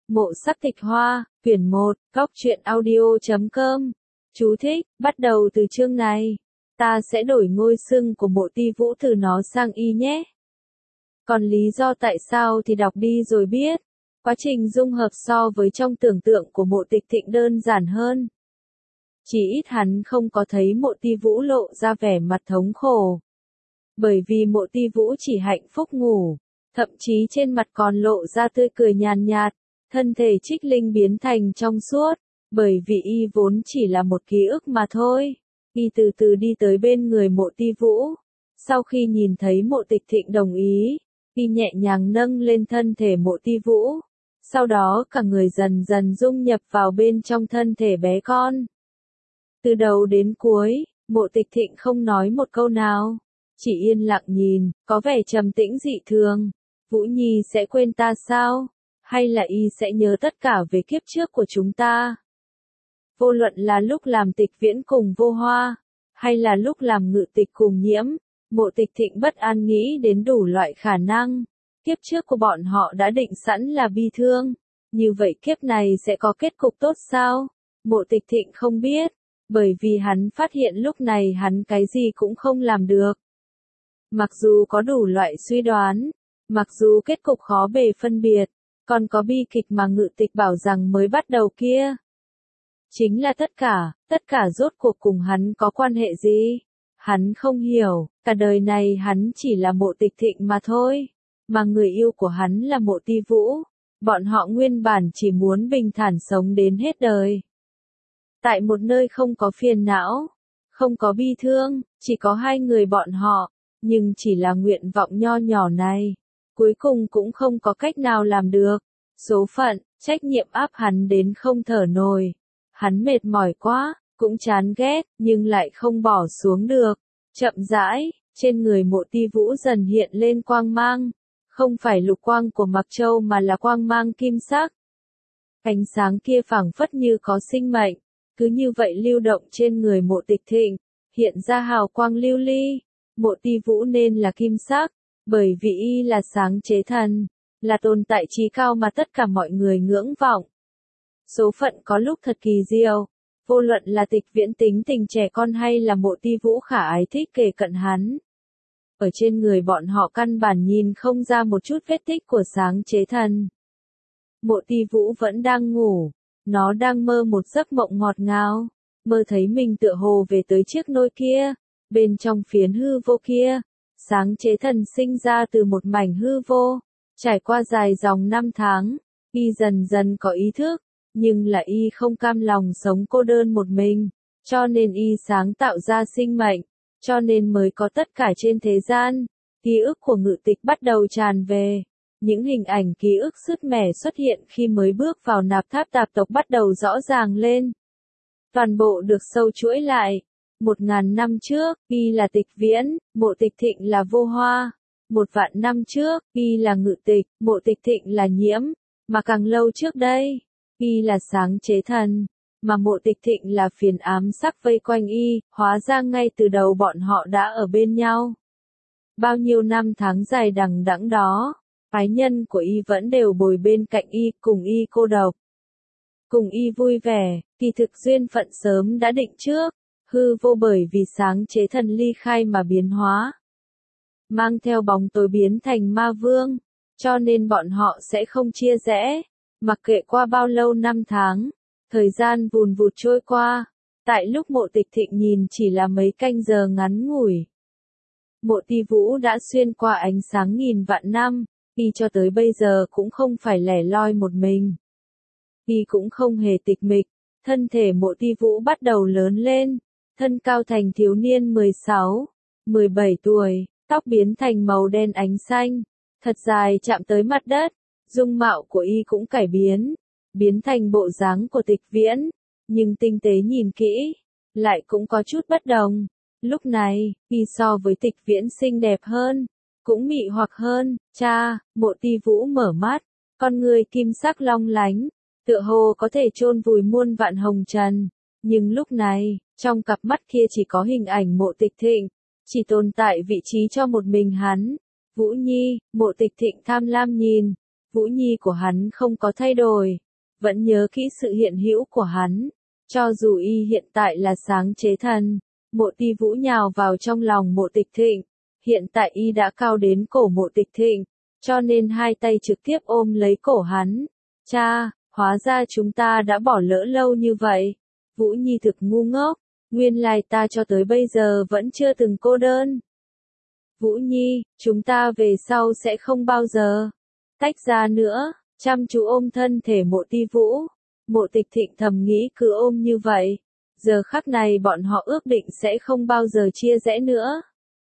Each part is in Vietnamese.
Mộ Sắc Tịch Hoa, quyển 1, Góc Truyện Audio.com. Chú thích, bắt đầu từ chương này, ta sẽ đổi ngôi xưng của Mộ Ti Vũ từ nó sang y nhé. Còn lý do tại sao thì đọc đi rồi biết. Quá trình dung hợp so với trong tưởng tượng của Mộ Tịch Thịnh đơn giản hơn. Chỉ ít hắn không có thấy Mộ Ti Vũ lộ ra vẻ mặt thống khổ. Bởi vì Mộ Ti Vũ chỉ hạnh phúc ngủ, thậm chí trên mặt còn lộ ra tươi cười nhàn nhạt, thân thể Trích Linh biến thành trong suốt, bởi vì y vốn chỉ là một ký ức mà thôi. Y từ từ đi tới bên người Mộ Ti Vũ. Sau khi nhìn thấy Mộ Tịch Thịnh đồng ý, y nhẹ nhàng nâng lên thân thể Mộ Ti Vũ. Sau đó cả người dần dần dung nhập vào bên trong thân thể bé con. Từ đầu đến cuối, Mộ Tịch Thịnh không nói một câu nào, chỉ yên lặng nhìn, có vẻ trầm tĩnh dị thường. Vũ Nhi sẽ quên ta sao? Hay là y sẽ nhớ tất cả về kiếp trước của chúng ta? Vô luận là lúc làm Tịch Viễn cùng Vô Hoa, hay là lúc làm Ngự Tịch cùng Nhiễm, Mộ Tịch Thịnh bất an nghĩ đến đủ loại khả năng. Kiếp trước của bọn họ đã định sẵn là bi thương, như vậy kiếp này sẽ có kết cục tốt sao? Mộ Tịch Thịnh không biết, bởi vì hắn phát hiện lúc này hắn cái gì cũng không làm được. Mặc dù có đủ loại suy đoán, mặc dù kết cục khó bề phân biệt, còn có bi kịch mà Ngự Tịch bảo rằng mới bắt đầu kia. Chính là tất cả rốt cuộc cùng hắn có quan hệ gì? Hắn không hiểu, cả đời này hắn chỉ là Mộ Tịch Thịnh mà thôi, mà người yêu của hắn là Mộ Ti Vũ. Bọn họ nguyên bản chỉ muốn bình thản sống đến hết đời. Tại một nơi không có phiền não, không có bi thương, chỉ có hai người bọn họ, nhưng chỉ là nguyện vọng nho nhỏ này, cuối cùng cũng không có cách nào làm được. Số phận, trách nhiệm áp hắn đến không thở nổi. Hắn mệt mỏi quá, cũng chán ghét, nhưng lại không bỏ xuống được. Chậm rãi, trên người Mộ Ti Vũ dần hiện lên quang mang, không phải lục quang của Mặc Châu mà là quang mang kim sắc. Ánh sáng kia phảng phất như có sinh mệnh, cứ như vậy lưu động trên người Mộ Tịch Thịnh, hiện ra hào quang lưu ly. Mộ Ti Vũ nên là kim sắc, bởi vì y là sáng chế thần, là tồn tại trí cao mà tất cả mọi người ngưỡng vọng. Số phận có lúc thật kỳ diệu, vô luận là Tịch Viễn tính tình trẻ con hay là Mộ Ti Vũ khả ái thích kề cận hắn. Ở trên người bọn họ căn bản nhìn không ra một chút vết tích của sáng chế thần. Mộ Ti Vũ vẫn đang ngủ, nó đang mơ một giấc mộng ngọt ngào, mơ thấy mình tựa hồ về tới chiếc nôi kia, bên trong phiến hư vô kia, sáng chế thần sinh ra từ một mảnh hư vô, trải qua dài dòng năm tháng, y dần dần có ý thức, nhưng là y không cam lòng sống cô đơn một mình, cho nên y sáng tạo ra sinh mệnh, cho nên mới có tất cả trên thế gian. Ký ức của Ngự Tịch bắt đầu tràn về. Những hình ảnh ký ức sứt mẻ xuất hiện khi mới bước vào Nạp Tháp Tạp tộc bắt đầu rõ ràng lên. Toàn bộ được sâu chuỗi lại. 1000 năm trước, y là Tịch Viễn, Mộ Tịch Thịnh là Vô Hoa. 1.000 năm trước, y là Ngự Tịch, Mộ Tịch Thịnh là Nhiễm. Mà càng lâu trước đây, y là sáng chế thần, mà Mộ Tịch Thịnh là phiền ám sắc vây quanh y, hóa ra ngay từ đầu bọn họ đã ở bên nhau. Bao nhiêu năm tháng dài đằng đẵng đó, ái nhân của y vẫn đều bồi bên cạnh y, cùng y cô độc, cùng y vui vẻ. Kỳ thực duyên phận sớm đã định trước, hư vô bởi vì sáng chế thần ly khai mà biến hóa, mang theo bóng tối biến thành ma vương, cho nên bọn họ sẽ không chia rẽ. Mặc kệ qua bao lâu năm tháng, thời gian vùn vụt trôi qua, tại lúc Mộ Tịch Thịnh nhìn chỉ là mấy canh giờ ngắn ngủi. Mộ Ti Vũ đã xuyên qua ánh sáng nghìn vạn năm, y cho tới bây giờ cũng không phải lẻ loi một mình. Y cũng không hề tịch mịch, thân thể Mộ Ti Vũ bắt đầu lớn lên, thân cao thành thiếu niên 16, 17 tuổi, tóc biến thành màu đen ánh xanh, thật dài chạm tới mặt đất. Dung mạo của y cũng cải biến thành bộ dáng của Tịch Viễn, nhưng tinh tế nhìn kỹ, lại cũng có chút bất đồng. Lúc này, y so với Tịch Viễn xinh đẹp hơn, cũng mị hoặc hơn. Cha, Mộ Ti Vũ mở mắt, con người kim sắc long lánh, tựa hồ có thể chôn vùi muôn vạn hồng trần. Nhưng lúc này, trong cặp mắt kia chỉ có hình ảnh Mộ Tịch Thịnh, chỉ tồn tại vị trí cho một mình hắn. Vũ Nhi, Mộ Tịch Thịnh tham lam nhìn. Vũ Nhi của hắn không có thay đổi, vẫn nhớ kỹ sự hiện hữu của hắn. Cho dù y hiện tại là sáng chế thần, Mộ Ti Vũ nhào vào trong lòng Mộ Tịch Thịnh, hiện tại y đã cao đến cổ Mộ Tịch Thịnh, cho nên hai tay trực tiếp ôm lấy cổ hắn. Cha, hóa ra chúng ta đã bỏ lỡ lâu như vậy. Vũ Nhi thực ngu ngốc, nguyên lai ta cho tới bây giờ vẫn chưa từng cô đơn. Vũ Nhi, chúng ta về sau sẽ không bao giờ tách ra nữa, chăm chú ôm thân thể Mộ Ti Vũ. Mộ Tịch Thịnh thầm nghĩ cứ ôm như vậy, giờ khắc này bọn họ ước định sẽ không bao giờ chia rẽ nữa.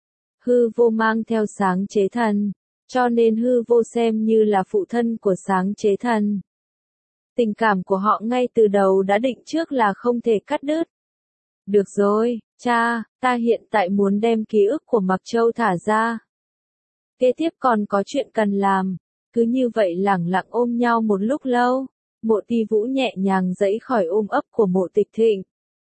Hư vô mang theo sáng chế thần, cho nên hư vô xem như là phụ thân của sáng chế thần. Tình cảm của họ ngay từ đầu đã định trước là không thể cắt đứt. Được rồi, cha, ta hiện tại muốn đem ký ức của Mặc Châu thả ra. Kế tiếp còn có chuyện cần làm, cứ như vậy lẳng lặng ôm nhau một lúc lâu. Mộ Ti Vũ nhẹ nhàng giãy khỏi ôm ấp của Mộ Tịch Thịnh.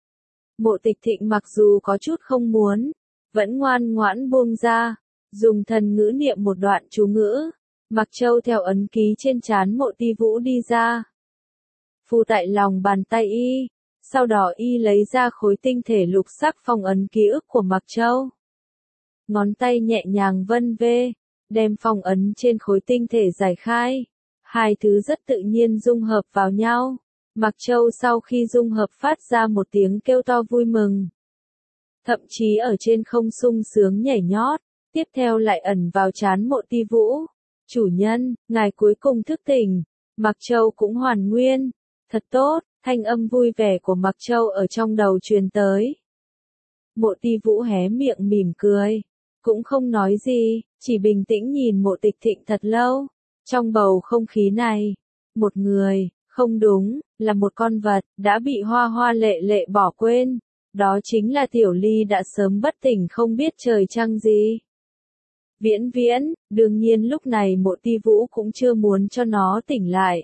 Mộ Tịch Thịnh mặc dù có chút không muốn, vẫn ngoan ngoãn buông ra, dùng thần ngữ niệm một đoạn chú ngữ. Mặc Châu theo ấn ký trên trán Mộ Ti Vũ đi ra, phù tại lòng bàn tay y, sau đó y lấy ra khối tinh thể lục sắc phong ấn ký ức của Mặc Châu. Ngón tay nhẹ nhàng vân vê, đem phong ấn trên khối tinh thể giải khai. Hai thứ rất tự nhiên dung hợp vào nhau. Mặc Châu sau khi dung hợp phát ra một tiếng kêu to vui mừng. Thậm chí ở trên không sung sướng nhảy nhót, tiếp theo lại ẩn vào trán Mộ Ti Vũ. Chủ nhân, ngài cuối cùng thức tỉnh. Mặc Châu cũng hoàn nguyên. Thật tốt, thanh âm vui vẻ của Mặc Châu ở trong đầu truyền tới. Mộ Ti Vũ hé miệng mỉm cười, cũng không nói gì, chỉ bình tĩnh nhìn Mộ Tịch Thịnh thật lâu. Trong bầu không khí này, một người, không đúng, là một con vật, đã bị hoa hoa lệ lệ bỏ quên. Đó chính là Tiểu Ly đã sớm bất tỉnh không biết trời trăng gì. Viễn Viễn, đương nhiên lúc này Mộ Ti Vũ cũng chưa muốn cho nó tỉnh lại.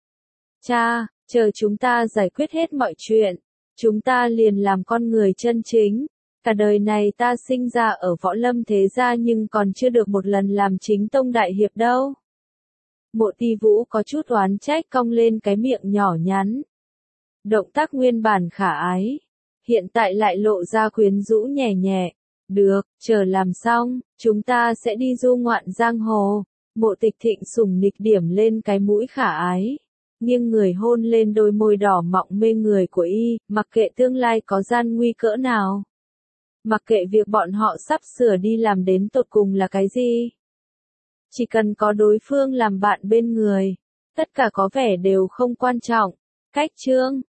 Cha, chờ chúng ta giải quyết hết mọi chuyện, chúng ta liền làm con người chân chính. Cả đời này ta sinh ra ở Võ Lâm thế gia nhưng còn chưa được một lần làm chính tông đại hiệp đâu. Mộ Ti Vũ có chút oán trách cong lên cái miệng nhỏ nhắn. Động tác nguyên bản khả ái, hiện tại lại lộ ra quyến rũ nhẹ nhẹ. Được, chờ làm xong, chúng ta sẽ đi du ngoạn giang hồ. Mộ Tịch Thịnh sủng nịch điểm lên cái mũi khả ái, nghiêng người hôn lên đôi môi đỏ mọng mê người của y, mặc kệ tương lai có gian nguy cỡ nào. Mặc kệ việc bọn họ sắp sửa đi làm đến tột cùng là cái gì. Chỉ cần có đối phương làm bạn bên người, tất cả có vẻ đều không quan trọng. Cách chương